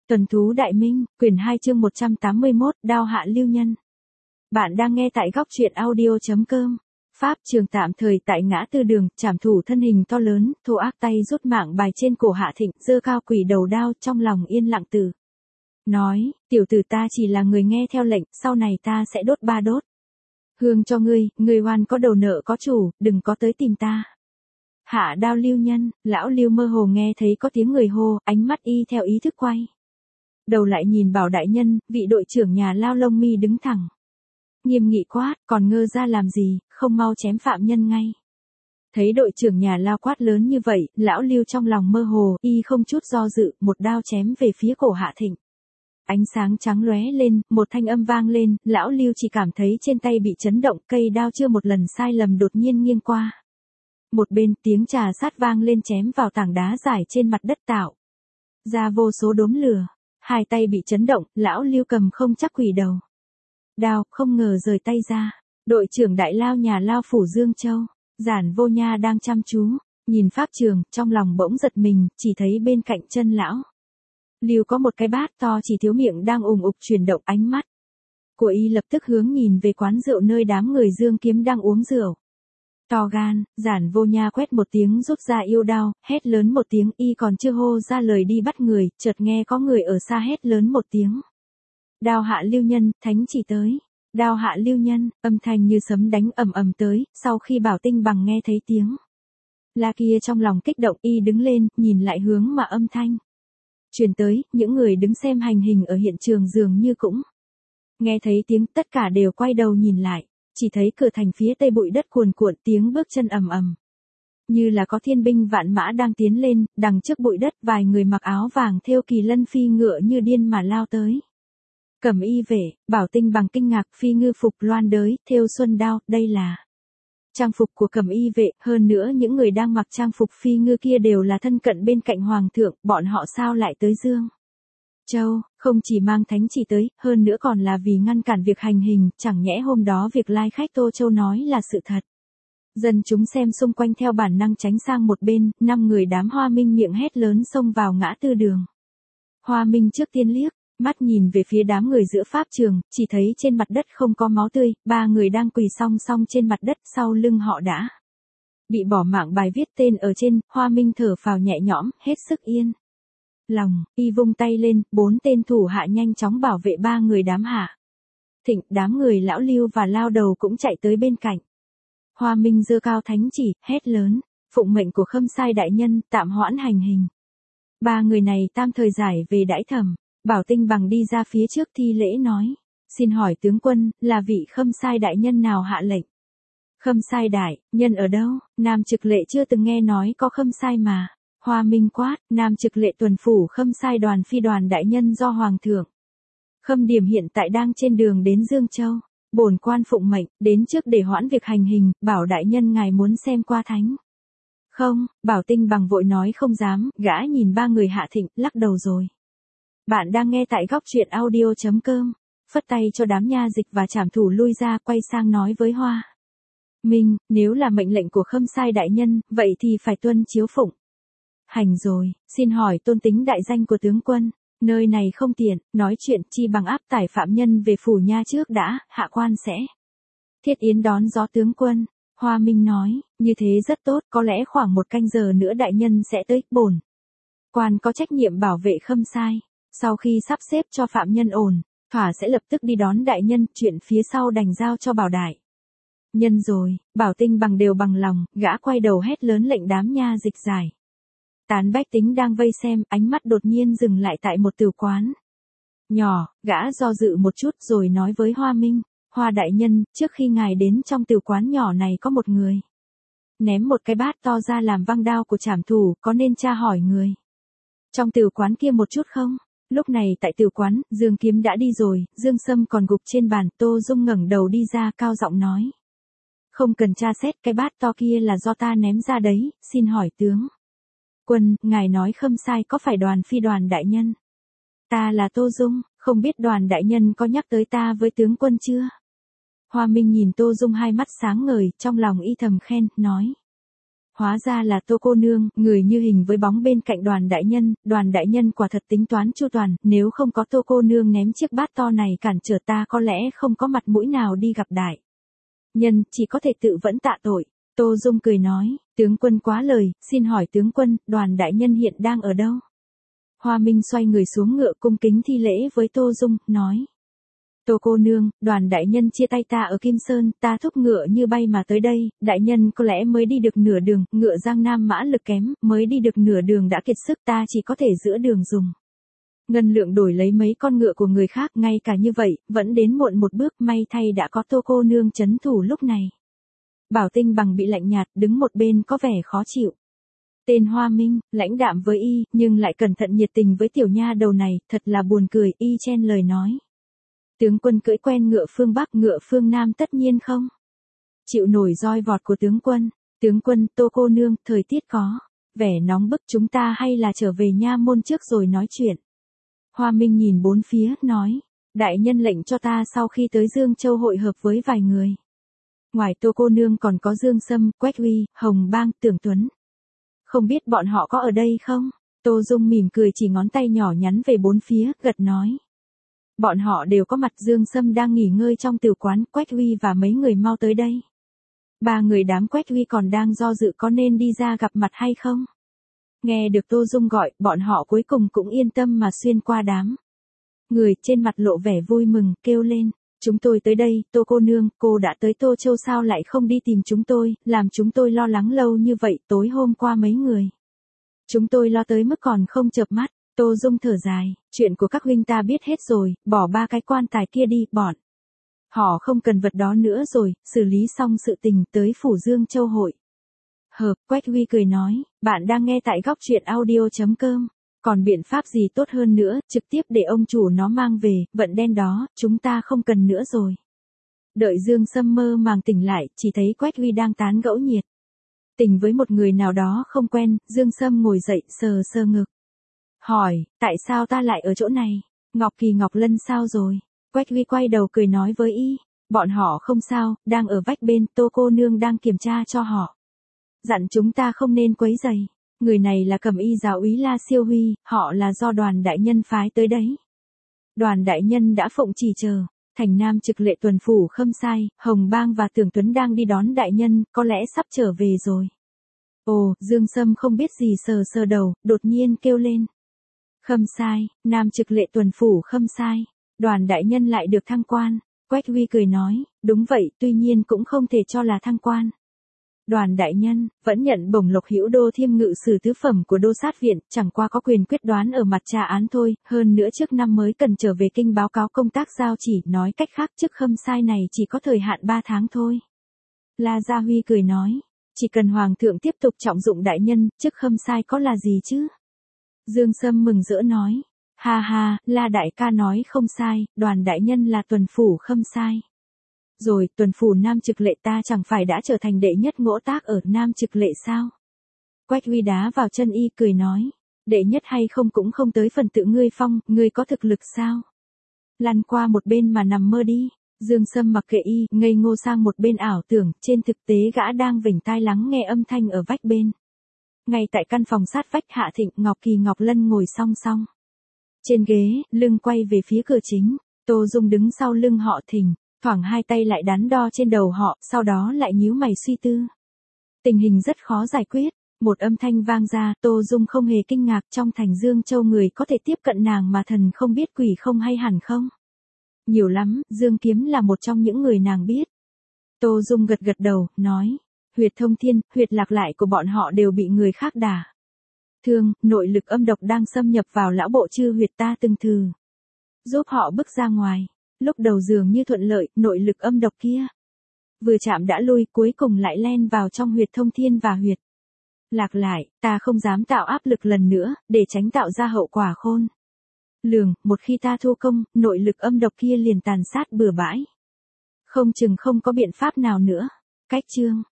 Tuần thú Đại Minh, quyển 2 chương 181, Đao hạ lưu nhân. Bạn đang nghe tại góc truyện audio.com. Pháp trường tạm thời tại ngã tư đường, trảm thủ thân hình to lớn, thô ác tay rút mạng bài trên cổ Hạ Thịnh, giơ cao quỷ đầu đao, trong lòng yên lặng từ. Nói, tiểu tử ta chỉ là người nghe theo lệnh, sau này ta sẽ đốt 3 đốt. Hương cho ngươi oan có đầu nợ có chủ, đừng có tới tìm ta. Hạ đao lưu nhân, lão Lưu mơ hồ nghe thấy có tiếng người hô, ánh mắt y theo ý thức quay. Đầu lại nhìn Bảo đại nhân, vị đội trưởng nhà Lao lông mi đứng thẳng. Nghiêm nghị quát, còn ngơ ra làm gì, không mau chém phạm nhân ngay. Thấy đội trưởng nhà Lao quát lớn như vậy, lão Lưu trong lòng mơ hồ, y không chút do dự, một đao chém về phía cổ Hạ Thịnh. Ánh sáng trắng lóe lên, một thanh âm vang lên, lão Lưu chỉ cảm thấy trên tay bị chấn động, cây đao chưa một lần sai lầm đột nhiên nghiêng qua. Một bên tiếng trà sát vang lên chém vào tảng đá dài trên mặt đất tạo ra vô số đốm lửa. Hai tay bị chấn động, lão Lưu cầm không chắc quỷ đầu. Đao không ngờ rời tay ra. Đội trưởng đại Lao nhà Lao phủ Dương Châu, Giản Vô Nha đang chăm chú, nhìn pháp trường, trong lòng bỗng giật mình, chỉ thấy bên cạnh chân lão Lưu có một cái bát to chỉ thiếu miệng đang ùng ục chuyển động, ánh mắt của y lập tức hướng nhìn về quán rượu nơi đám người Dương Kiếm đang uống rượu. To gan, Giản Vô Nha quét một tiếng rút ra yêu đao, hét lớn một tiếng, y còn chưa hô ra lời đi bắt người, chợt nghe có người ở xa hét lớn một tiếng. Đao hạ lưu nhân, thánh chỉ tới. Đao hạ lưu nhân, âm thanh như sấm đánh ầm ầm tới, sau khi Bảo Tinh Bằng nghe thấy tiếng la kia trong lòng kích động, y đứng lên, nhìn lại hướng mà âm thanh truyền tới, những người đứng xem hành hình ở hiện trường dường như cũng nghe thấy tiếng, tất cả đều quay đầu nhìn lại. Chỉ thấy cửa thành phía tây bụi đất cuồn cuộn, tiếng bước chân ầm ầm. Như là có thiên binh vạn mã đang tiến lên, đằng trước bụi đất vài người mặc áo vàng thêu kỳ lân phi ngựa như điên mà lao tới. Cẩm y vệ, Bảo Tinh Bằng kinh ngạc, phi ngư phục loan đới, thêu xuân đao, đây là trang phục của cẩm y vệ, hơn nữa những người đang mặc trang phục phi ngư kia đều là thân cận bên cạnh hoàng thượng, bọn họ sao lại tới Dương Châu, không chỉ mang thánh chỉ tới, hơn nữa còn là vì ngăn cản việc hành hình, chẳng nhẽ hôm đó việc lai khách Tô Châu nói là sự thật. Dân chúng xem xung quanh theo bản năng tránh sang một bên, 5 người đám Hoa Minh miệng hét lớn xông vào ngã tư đường. Hoa Minh trước tiên liếc, mắt nhìn về phía đám người giữa pháp trường, chỉ thấy trên mặt đất không có máu tươi, 3 người đang quỳ song song trên mặt đất, sau lưng họ đã bị bỏ mạng bài viết tên ở trên. Hoa Minh thở phào nhẹ nhõm, hết sức yên lòng, y vung tay lên, 4 tên thủ hạ nhanh chóng bảo vệ 3 người đám Hạ Thịnh, đám người lão Lưu và Lao đầu cũng chạy tới bên cạnh. Hoa Minh giơ cao thánh chỉ, hét lớn, phụng mệnh của Khâm Sai đại nhân, tạm hoãn hành hình. 3 người này tam thời giải về đãi thẩm. Bảo Tinh Bằng đi ra phía trước thi lễ nói, xin hỏi tướng quân, là vị Khâm Sai đại nhân nào hạ lệnh? Khâm Sai đại nhân ở đâu? Nam Trực Lệ chưa từng nghe nói có Khâm Sai mà. Hoa Minh quát, Nam Trực Lệ tuần phủ Khâm Sai đoàn phi đoàn đại nhân do Hoàng thượng Khâm Điểm hiện tại đang trên đường đến Dương Châu. Bổn quan phụng mệnh, đến trước để hoãn việc hành hình, bảo đại nhân ngài muốn xem qua thánh. Không, Bảo Tinh Bằng vội nói không dám, gã nhìn 3 người Hạ Thịnh, lắc đầu rồi. Bạn đang nghe tại góc truyện audio.com, phất tay cho đám nha dịch và trảm thủ lui ra, quay sang nói với Hoa Minh, nếu là mệnh lệnh của Khâm Sai đại nhân, vậy thì phải tuân chiếu phụng. Hành rồi, xin hỏi tôn tính đại danh của tướng quân, nơi này không tiện, nói chuyện chi bằng áp tải phạm nhân về phủ nha trước đã, hạ quan sẽ thiết yến đón gió tướng quân. Hoa Minh nói, như thế rất tốt, có lẽ khoảng 1 canh giờ nữa đại nhân sẽ tới, bổn quan có trách nhiệm bảo vệ Khâm Sai. Sau khi sắp xếp cho phạm nhân ổn, thỏa sẽ lập tức đi đón đại nhân, chuyện phía sau đành giao cho Bảo đại nhân rồi. Bảo Tinh Bằng đều bằng lòng, gã quay đầu hét lớn lệnh đám nha dịch giải tán bách tính đang vây xem, ánh mắt đột nhiên dừng lại tại một tử quán nhỏ, gã do dự một chút rồi nói với Hoa Minh, Hoa đại nhân, trước khi ngài đến trong tử quán nhỏ này có một người ném một cái bát to ra làm văng đao của trảm thủ, có nên tra hỏi người trong tử quán kia một chút không? Lúc này tại tử quán, Dương Kiếm đã đi rồi, Dương Sâm còn gục trên bàn, Tô Dung ngẩng đầu đi ra, cao giọng nói, không cần tra xét, cái bát to kia là do ta ném ra đấy, xin hỏi tướng quân, ngài nói Khâm Sai có phải đoàn phi đoàn đại nhân? Ta là Tô Dung, không biết đoàn đại nhân có nhắc tới ta với tướng quân chưa? Hoa Minh nhìn Tô Dung hai mắt sáng ngời, trong lòng y thầm khen, nói, Hóa ra là Tô cô nương, người như hình với bóng bên cạnh Đoàn đại nhân quả thật tính toán chu toàn, nếu không có Tô cô nương ném chiếc bát to này cản trở ta có lẽ không có mặt mũi nào đi gặp đại nhân, chỉ có thể tự vẫn tạ tội. Tô Dung cười nói, tướng quân quá lời, xin hỏi tướng quân, Đoàn đại nhân hiện đang ở đâu? Hoa Minh xoay người xuống ngựa cung kính thi lễ với Tô Dung, nói. Tô cô nương, Đoàn đại nhân chia tay ta ở Kim Sơn, ta thúc ngựa như bay mà tới đây, đại nhân có lẽ mới đi được nửa đường, ngựa Giang Nam mã lực kém, mới đi được nửa đường đã kiệt sức, ta chỉ có thể giữa đường dùng ngân lượng đổi lấy mấy con ngựa của người khác, ngay cả như vậy, vẫn đến muộn một bước, may thay đã có Tô cô nương trấn thủ lúc này. Bảo Tinh Bằng bị lạnh nhạt, đứng một bên có vẻ khó chịu. Tên Hoa Minh, lãnh đạm với y, nhưng lại cẩn thận nhiệt tình với tiểu nha đầu này, thật là buồn cười, y chen lời nói. Tướng quân cưỡi quen ngựa phương Bắc, ngựa phương Nam tất nhiên không chịu nổi roi vọt của tướng quân. Tướng quân, Tô cô nương, thời tiết có vẻ nóng bức, chúng ta hay là trở về nha môn trước rồi nói chuyện. Hoa Minh nhìn bốn phía, nói, đại nhân lệnh cho ta sau khi tới Dương Châu hội hợp với vài người. Ngoài Tô cô nương còn có Dương Sâm, Quách Uy, Hồng Bang, Tưởng Tuấn. Không biết bọn họ có ở đây không? Tô Dung mỉm cười chỉ ngón tay nhỏ nhắn về bốn phía, gật nói. Bọn họ đều có mặt. Dương Sâm đang nghỉ ngơi trong tiểu quán, Quách Uy và mấy người mau tới đây. Ba người đám Quách Uy còn đang do dự có nên đi ra gặp mặt hay không. Nghe được Tô Dung gọi, bọn họ cuối cùng cũng yên tâm mà xuyên qua đám người, trên mặt lộ vẻ vui mừng, kêu lên. Chúng tôi tới đây, Tô cô nương, cô đã tới Tô Châu sao lại không đi tìm chúng tôi, làm chúng tôi lo lắng lâu như vậy, tối hôm qua mấy người. Chúng tôi lo tới mức còn không chợp mắt. Tô Dung thở dài, chuyện của các huynh ta biết hết rồi, bỏ ba cái quan tài kia đi, bọn họ không cần vật đó nữa rồi, xử lý xong sự tình tới phủ Dương Châu hội hợp. Quách Huy cười nói, bạn đang nghe tại góc truyện audio.com. Còn biện pháp gì tốt hơn nữa, trực tiếp để ông chủ nó mang về, vận đen đó, chúng ta không cần nữa rồi. Đợi Dương Sâm mơ màng tỉnh lại, chỉ thấy Quách Huy đang tán gẫu nhiệt tình với một người nào đó không quen. Dương Sâm ngồi dậy, sờ sờ ngực. Hỏi, tại sao ta lại ở chỗ này? Ngọc Kỳ Ngọc Lân sao rồi? Quách Huy quay đầu cười nói với y, bọn họ không sao, đang ở vách bên, Tô cô nương đang kiểm tra cho họ. Dặn chúng ta không nên quấy rầy. Người này là Cẩm Y giáo úy La Siêu Huy, họ là do Đoàn đại nhân phái tới đấy. Đoàn đại nhân đã phụng chỉ chờ, thành Nam trực lệ tuần phủ Khâm Sai, Hồng Bang và Tưởng Tuấn đang đi đón đại nhân, có lẽ sắp trở về rồi. Ồ, Dương Sâm không biết gì sờ sờ đầu, đột nhiên kêu lên. Khâm Sai, Nam trực lệ tuần phủ Khâm Sai, Đoàn đại nhân lại được thăng quan. Quách Huy cười nói, đúng vậy, tuy nhiên cũng không thể cho là thăng quan. Đoàn đại nhân vẫn nhận bổng lộc hữu đô thiêm ngự sử tứ phẩm của đô sát viện, chẳng qua có quyền quyết đoán ở mặt tra án thôi, hơn nữa trước năm mới cần trở về kinh báo cáo công tác giao chỉ, nói cách khác chức Khâm Sai này chỉ có thời hạn 3 tháng thôi. La Gia Huy cười nói, chỉ cần hoàng thượng tiếp tục trọng dụng đại nhân, chức Khâm Sai có là gì chứ? Dương Sâm mừng rỡ nói, ha ha, La đại ca nói không sai, Đoàn đại nhân là tuần phủ Khâm Sai. Rồi, tuần phủ Nam trực lệ ta chẳng phải đã trở thành đệ nhất ngỗ tác ở Nam trực lệ sao? Quách Huy đá vào chân y cười nói, đệ nhất hay không cũng không tới phần tự ngươi phong, ngươi có thực lực sao? Lăn qua một bên mà nằm mơ đi. Dương Sâm mặc kệ y, ngây ngô sang một bên ảo tưởng, trên thực tế gã đang vểnh tai lắng nghe âm thanh ở vách bên. Ngay tại căn phòng sát vách Hạ Thịnh, Ngọc Kỳ Ngọc Lân ngồi song song trên ghế, lưng quay về phía cửa chính. Tô Dung đứng sau lưng họ Thình, thoảng hai tay lại đắn đo trên đầu họ, sau đó lại nhíu mày suy tư. Tình hình rất khó giải quyết. Một âm thanh vang ra, Tô Dung không hề kinh ngạc, trong thành Dương Châu người có thể tiếp cận nàng mà thần không biết quỷ không hay hẳn không? Nhiều lắm, Dương Kiếm là một trong những người nàng biết. Tô Dung gật gật đầu, nói, huyệt thông thiên, huyệt lạc lại của bọn họ đều bị người khác đả thương, nội lực âm độc đang xâm nhập vào lão bộ chư huyệt, ta từng thử giúp họ bước ra ngoài. Lúc đầu dường như thuận lợi, nội lực âm độc kia vừa chạm đã lui, cuối cùng lại len vào trong huyệt thông thiên và huyệt lạc lại, ta không dám tạo áp lực lần nữa, để tránh tạo ra hậu quả khôn lường, một khi ta thu công, nội lực âm độc kia liền tàn sát bừa bãi. Không chừng không có biện pháp nào nữa. Cách chương